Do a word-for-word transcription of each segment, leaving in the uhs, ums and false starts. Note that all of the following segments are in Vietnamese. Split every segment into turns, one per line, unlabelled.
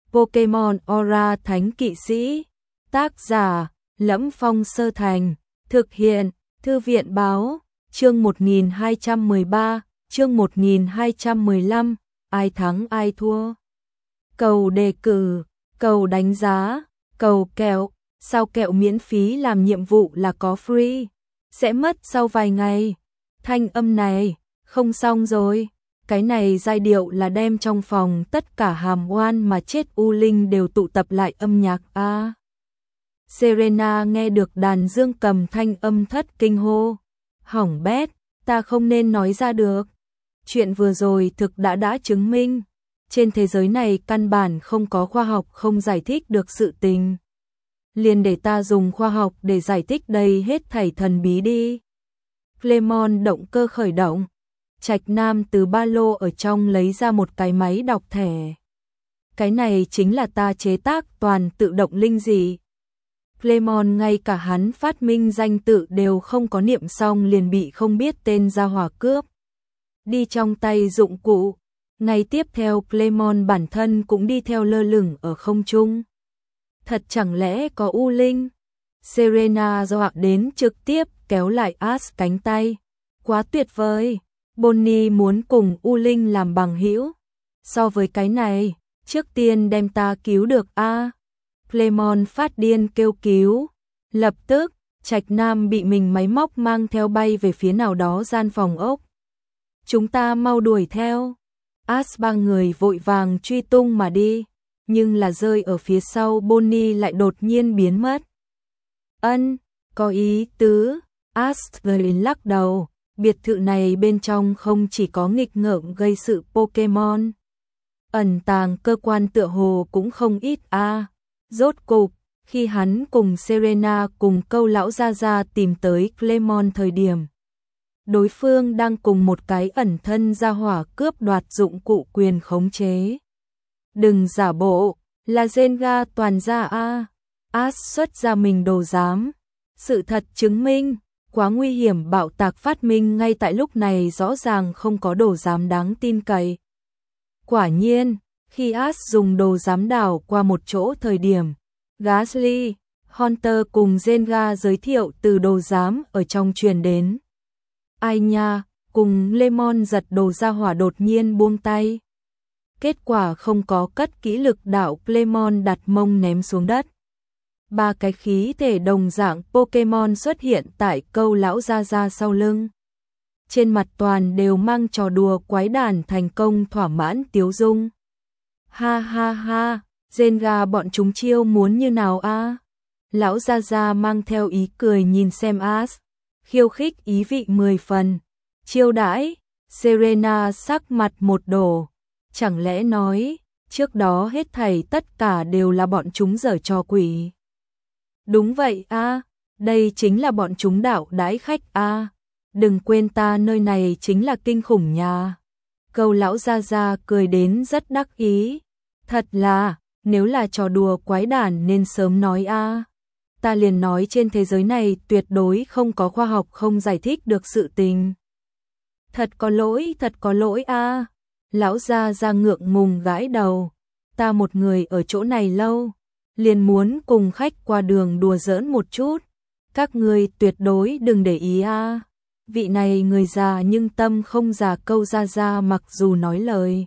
Pokemon Aura Thánh Kỵ Sĩ. Tác giả: Lẫm Phong Sơ Thành. Thực hiện: Thư viện báo. Chương một nghìn hai trăm mười ba, chương một nghìn hai trăm mười lăm, ai thắng ai thua. Cầu đề cử, cầu đánh giá, cầu kẹo, sao kẹo miễn phí làm nhiệm vụ là có free, sẽ mất sau vài ngày. Thanh âm này, không xong rồi. Cái này giai điệu là đem trong phòng tất cả hàm oan mà chết u linh đều tụ tập lại âm nhạc a. À, Serena nghe được đàn dương cầm thanh âm thất kinh hô. Hỏng bét, ta không nên nói ra được. Chuyện vừa rồi thực đã đã chứng minh. Trên thế giới này căn bản không có khoa học không giải thích được sự tình. Liền để ta dùng khoa học để giải thích đây hết thảy thần bí đi. Clemon động cơ khởi động. Trạch Nam từ ba lô ở trong lấy ra một cái máy đọc thẻ. Cái này chính là ta chế tác toàn tự động linh dị. Clemon ngay cả hắn phát minh danh tự đều không có niệm xong liền bị không biết tên gia hỏa cướp. Đi trong tay dụng cụ. Ngày tiếp theo Clemon bản thân cũng đi theo lơ lửng ở không trung. Thật chẳng lẽ có u linh? Serena dọa đến trực tiếp kéo lại Ash cánh tay. Quá tuyệt vời. Bonnie muốn cùng u linh làm bằng hữu. So với cái này, trước tiên đem ta cứu được a. À, Clemon phát điên kêu cứu. Lập tức, Trạch Nam bị mình máy móc mang theo bay về phía nào đó gian phòng ốc. Chúng ta mau đuổi theo. Ash ba người vội vàng truy tung mà đi, nhưng là rơi ở phía sau Bonnie lại đột nhiên biến mất. Ân, có ý tứ. Ash lắc đầu. Biệt thự này bên trong không chỉ có nghịch ngợm gây sự Pokemon, ẩn tàng cơ quan tựa hồ cũng không ít a. À, rốt cục, khi hắn cùng Serena cùng câu lão gia gia tìm tới Clemon thời điểm, đối phương đang cùng một cái ẩn thân gia hỏa cướp đoạt dụng cụ quyền khống chế. Đừng giả bộ, là Zenga toàn gia a. Ash xuất ra mình đồ giám. Sự thật chứng minh, quá nguy hiểm bạo tạc phát minh ngay tại lúc này rõ ràng không có đồ giám đáng tin cậy. Quả nhiên, khi Ash dùng đồ giám đảo qua một chỗ thời điểm, Ghastly, Hunter cùng Zenga giới thiệu từ đồ giám ở trong truyền đến. Ai nha, cùng Lemon giật đồ ra hỏa đột nhiên buông tay. Kết quả không có cất kỹ lực đạo, Lemon đặt mông ném xuống đất. Ba cái khí thể đồng dạng Pokemon xuất hiện tại câu lão gia gia sau lưng. Trên mặt toàn đều mang trò đùa quái đản thành công thỏa mãn tiếu dung. Ha ha ha, Zenga bọn chúng chiêu muốn như nào a? À? Lão gia gia mang theo ý cười nhìn xem Ash, khiêu khích ý vị mười phần. Chiêu đãi, Serena sắc mặt một đổ. Chẳng lẽ nói, trước đó hết thảy tất cả đều là bọn chúng giở trò quỷ. Đúng vậy a, à, đây chính là bọn chúng đạo đãi khách a. À. Đừng quên ta nơi này chính là kinh khủng nhà. Câu lão gia gia cười đến rất đắc ý. Thật là, nếu là trò đùa quái đản nên sớm nói a. À. Ta liền nói trên thế giới này tuyệt đối không có khoa học không giải thích được sự tình. Thật có lỗi, thật có lỗi a. À. Lão gia gia ngượng ngùng gãi đầu. Ta một người ở chỗ này lâu, liền muốn cùng khách qua đường đùa giỡn một chút. Các ngươi tuyệt đối đừng để ý a. À. Vị này người già nhưng tâm không già, câu gia gia mặc dù nói lời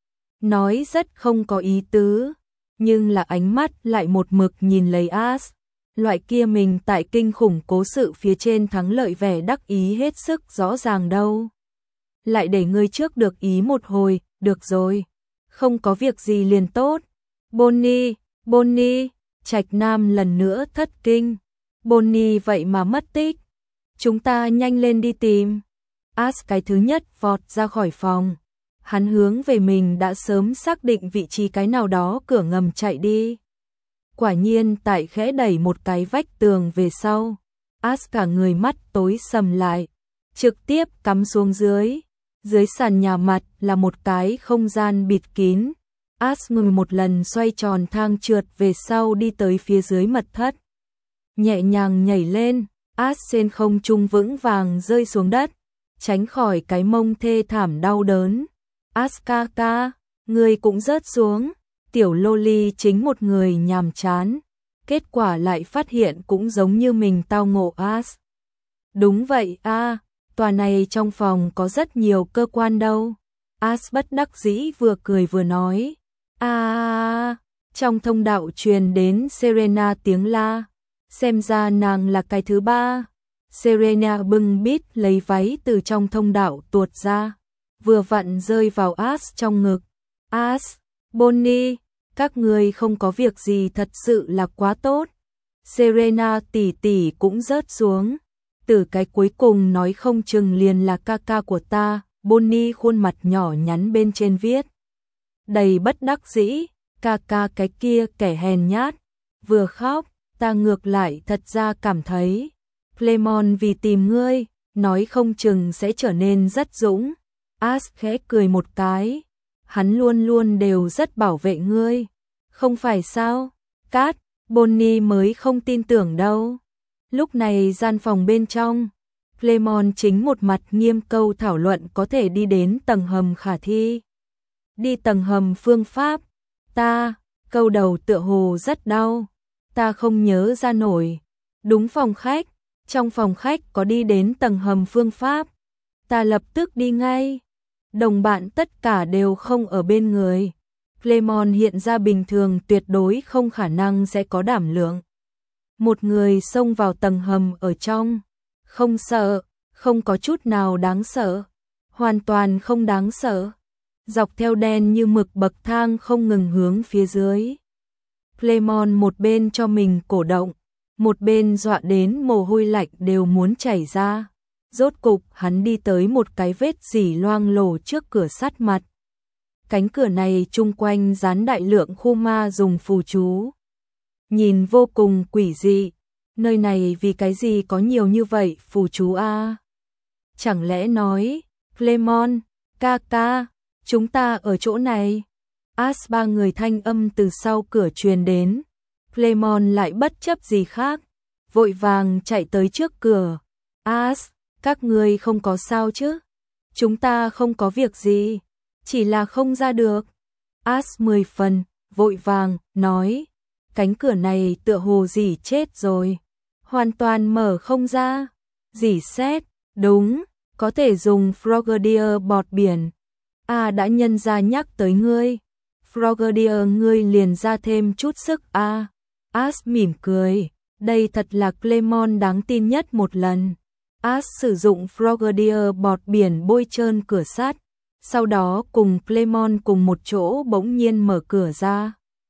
nói rất không có ý tứ, nhưng là ánh mắt lại một mực nhìn lấy Ash. Loại kia mình tại kinh khủng cố sự phía trên thắng lợi vẻ đắc ý hết sức rõ ràng đâu. Lại để ngươi trước được ý một hồi, được rồi. Không có việc gì liền tốt. Bonnie, Bonnie, Trạch Nam lần nữa thất kinh. Bonnie vậy mà mất tích. Chúng ta nhanh lên đi tìm. Ash cái thứ nhất vọt ra khỏi phòng. Hắn hướng về mình đã sớm xác định vị trí cái nào đó cửa ngầm chạy đi. Quả nhiên tại khẽ đẩy một cái vách tường về sau, Ash cả người mắt tối sầm lại, trực tiếp cắm xuống dưới. Dưới sàn nhà mặt là một cái không gian bịt kín. Ash ngừng một lần xoay tròn thang trượt về sau đi tới phía dưới mật thất. Nhẹ nhàng nhảy lên, Ash trên không trung vững vàng rơi xuống đất, tránh khỏi cái mông thê thảm đau đớn. Ash ca ca, người cũng rớt xuống. tiểu loli chính một người nhàm chán, kết quả lại phát hiện cũng giống như mình tao ngộ As. Đúng vậy a, à, tòa này trong phòng có rất nhiều cơ quan đâu. As bất đắc dĩ vừa cười vừa nói. A à, trong thông đạo truyền đến Serena tiếng la, xem ra nàng là cái thứ ba. Serena bưng bít lấy váy từ trong thông đạo tuột ra, vừa vặn rơi vào As trong ngực. As, Bonnie, các người không có việc gì thật sự là quá tốt. Serena tỷ tỷ cũng rớt xuống. Từ cái cuối cùng nói không chừng liền là ca ca của ta. Bonnie khuôn mặt nhỏ nhắn bên trên viết đầy bất đắc dĩ, ca ca cái kia kẻ hèn nhát. Vừa khóc, ta ngược lại thật ra cảm thấy Clement vì tìm ngươi, nói không chừng sẽ trở nên rất dũng. As khẽ cười một cái, hắn luôn luôn đều rất bảo vệ ngươi, không phải sao? Cát, Bonnie mới không tin tưởng đâu. Lúc này gian phòng bên trong, Clement chính một mặt nghiêm câu thảo luận có thể đi đến tầng hầm khả thi. Đi tầng hầm phương pháp, ta, câu đầu tựa hồ rất đau, ta không nhớ ra nổi. Đúng phòng khách, trong phòng khách có đi đến tầng hầm phương pháp, ta lập tức đi ngay. Đồng bạn tất cả đều không ở bên người. Clement hiện ra bình thường tuyệt đối không khả năng sẽ có đảm lượng. Một người xông vào tầng hầm ở trong, không sợ, không có chút nào đáng sợ, hoàn toàn không đáng sợ. Dọc theo đen như mực bậc thang không ngừng hướng phía dưới. Clement một bên cho mình cổ động, một bên dọa đến mồ hôi lạnh đều muốn chảy ra. Rốt cục hắn đi tới một cái vết rỉ loang lổ trước cửa sắt mặt. Cánh cửa này chung quanh dán đại lượng khu ma dùng phù chú. Nhìn vô cùng quỷ dị, nơi này vì cái gì có nhiều như vậy phù chú a? À? Chẳng lẽ nói, Clement, ca ca, chúng ta ở chỗ này. As ba người thanh âm từ sau cửa truyền đến. Clement lại bất chấp gì khác, vội vàng chạy tới trước cửa. As, các người không có sao chứ? Chúng ta không có việc gì, chỉ là không ra được. As mười phần, vội vàng, nói, cánh cửa này tựa hồ dỉ chết rồi, hoàn toàn mở không ra. Dỉ xét, đúng, có thể dùng Frogadier bọt biển. À đã nhân ra nhắc tới ngươi, Frogadier ngươi liền ra thêm chút sức a. À. As mỉm cười, đây thật là Clement đáng tin nhất một lần. As sử dụng Frogadier bọt biển bôi trơn cửa sắt, sau đó cùng Clement cùng một chỗ bỗng nhiên mở cửa ra.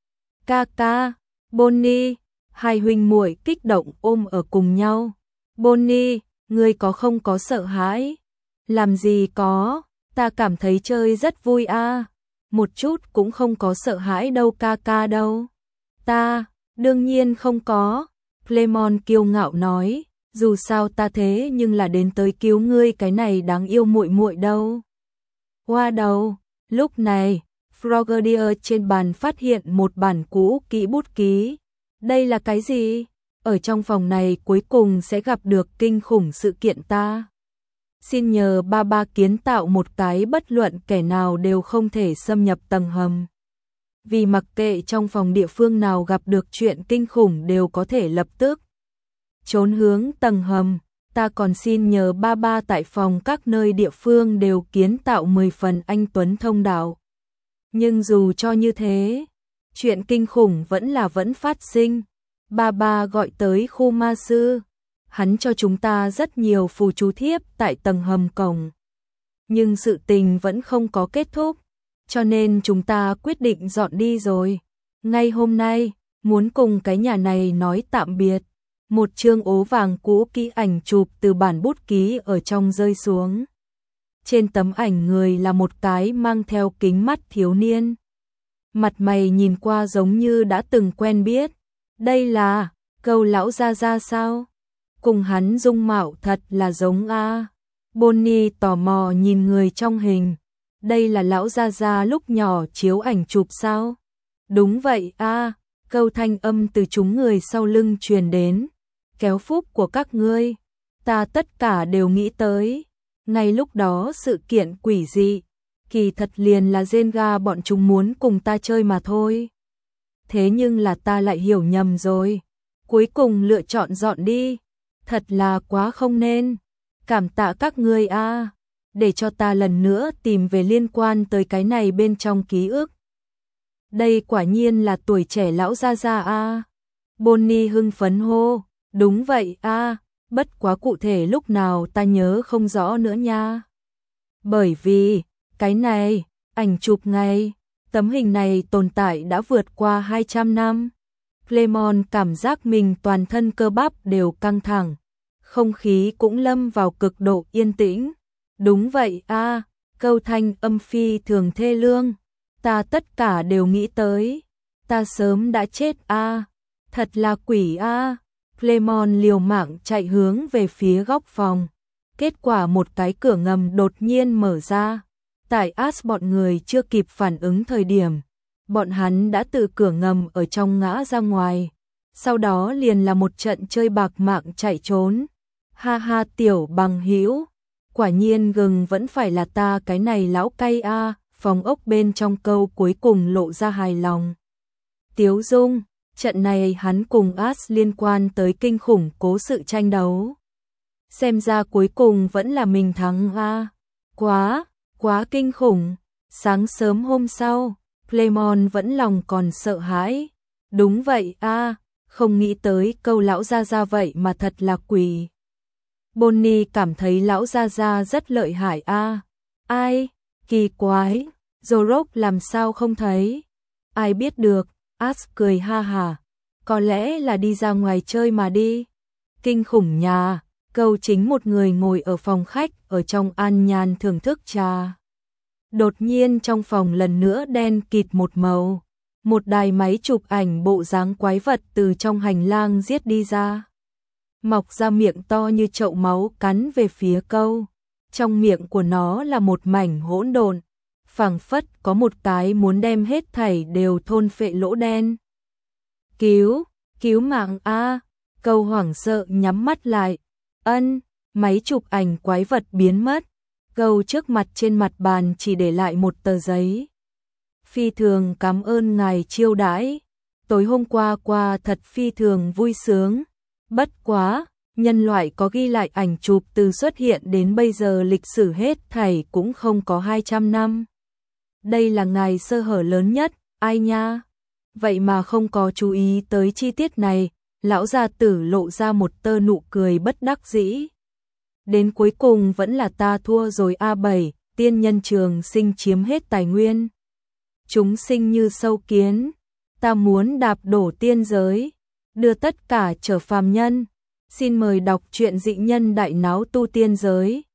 Ca ca, Bonnie, hai huynh muội kích động ôm ở cùng nhau. Bonnie, ngươi có không có sợ hãi? Làm gì có, ta cảm thấy chơi rất vui a. À. Một chút cũng không có sợ hãi đâu ca ca đâu. Ta, đương nhiên không có. Clement kiêu ngạo nói, dù sao ta thế nhưng là đến tới cứu ngươi cái này đáng yêu muội muội đâu. Hoa đầu, lúc này, Frogadier trên bàn phát hiện một bản cũ kỹ bút ký. Đây là cái gì? Ở trong phòng này cuối cùng sẽ gặp được kinh khủng sự kiện ta. Xin nhờ ba ba kiến tạo một cái bất luận kẻ nào đều không thể xâm nhập tầng hầm. Vì mặc kệ trong phòng địa phương nào gặp được chuyện kinh khủng đều có thể lập tức trốn hướng tầng hầm. Ta còn xin nhờ ba ba tại phòng các nơi địa phương đều kiến tạo mười phần anh tuấn thông đạo. Nhưng dù cho như thế, chuyện kinh khủng vẫn là vẫn phát sinh. Ba ba gọi tới khu ma sư, hắn cho chúng ta rất nhiều phù chú thiếp tại tầng hầm cổng. Nhưng sự tình vẫn không có kết thúc, cho nên chúng ta quyết định dọn đi rồi. Ngay hôm nay, muốn cùng cái nhà này nói tạm biệt. Một chương ố vàng cũ kỹ ảnh chụp từ bản bút ký ở trong rơi xuống. Trên tấm ảnh người là một cái mang theo kính mắt thiếu niên. Mặt mày nhìn qua giống như đã từng quen biết. Đây là Câu lão gia gia sao? Cùng hắn dung mạo thật là giống a. Bonnie tò mò nhìn người trong hình. Đây là lão gia gia lúc nhỏ chiếu ảnh chụp sao? Đúng vậy a. Câu thanh âm từ chúng người sau lưng truyền đến. Kéo phúc của các ngươi, ta tất cả đều nghĩ tới. Ngay lúc đó sự kiện quỷ dị, kỳ thật liền là Jenga bọn chúng muốn cùng ta chơi mà thôi. thế nhưng là ta lại hiểu nhầm rồi. Cuối cùng lựa chọn dọn đi, thật là quá không nên. Cảm tạ các ngươi a, để cho ta lần nữa tìm về liên quan tới cái này bên trong ký ức. Đây quả nhiên là tuổi trẻ lão gia gia a. Bonnie hưng phấn hô, đúng vậy a, bất quá cụ thể lúc nào ta nhớ không rõ nữa nha. Bởi vì, cái này, ảnh chụp ngay, tấm hình này tồn tại đã vượt qua hai trăm năm. Clement cảm giác mình toàn thân cơ bắp đều căng thẳng, không khí cũng lâm vào cực độ yên tĩnh. Đúng vậy a, câu thanh âm phi thường thê lương, ta tất cả đều nghĩ tới, ta sớm đã chết a, thật là quỷ a. Clement liều mạng chạy hướng về phía góc phòng, kết quả một cái cửa ngầm đột nhiên mở ra. Tại Ash bọn người chưa kịp phản ứng thời điểm, bọn hắn đã từ cửa ngầm ở trong ngã ra ngoài, sau đó liền là một trận chơi bạc mạng chạy trốn. Ha ha tiểu bằng hữu, quả nhiên gừng vẫn phải là ta cái này lão cay a. Phòng ốc bên trong câu cuối cùng lộ ra hài lòng tiếu dung, trận này hắn cùng Ash liên quan tới kinh khủng cố sự tranh đấu. Xem ra cuối cùng vẫn là mình thắng a. Quá, quá kinh khủng. Sáng sớm hôm sau, Clement vẫn lòng còn sợ hãi. Đúng vậy a, không nghĩ tới câu lão gia gia vậy mà thật là quỷ. Bonnie cảm thấy lão gia gia rất lợi hại a. Ai, kỳ quái, Zorok làm sao không thấy? Ai biết được, Ash cười ha hả. Có lẽ là đi ra ngoài chơi mà đi. Kinh khủng nhà, câu chính một người ngồi ở phòng khách ở trong an nhàn thưởng thức trà. Đột nhiên trong phòng lần nữa đen kịt một màu. Một đài máy chụp ảnh bộ dáng quái vật từ trong hành lang giết đi ra. Mọc ra miệng to như chậu máu cắn về phía câu. Trong miệng của nó là một mảnh hỗn độn, phảng phất có một cái muốn đem hết thảy đều thôn phệ lỗ đen. Cứu, cứu mạng a, câu hoảng sợ nhắm mắt lại. Ân, máy chụp ảnh quái vật biến mất. Câu trước mặt trên mặt bàn chỉ để lại một tờ giấy. Phi thường cảm ơn ngài chiêu đãi. Tối hôm qua qua thật phi thường vui sướng. Bất quá, nhân loại có ghi lại ảnh chụp từ xuất hiện đến bây giờ lịch sử hết thảy cũng không có hai trăm năm. Đây là ngài sơ hở lớn nhất, ai nha? Vậy mà không có chú ý tới chi tiết này, lão gia tử lộ ra một tơ nụ cười bất đắc dĩ. Đến cuối cùng vẫn là ta thua rồi a bảy, tiên nhân trường sinh chiếm hết tài nguyên. Chúng sinh như sâu kiến, ta muốn đạp đổ tiên giới, đưa tất cả trở phàm nhân. Xin mời đọc truyện Dị Nhân Đại Náo Tu Tiên Giới.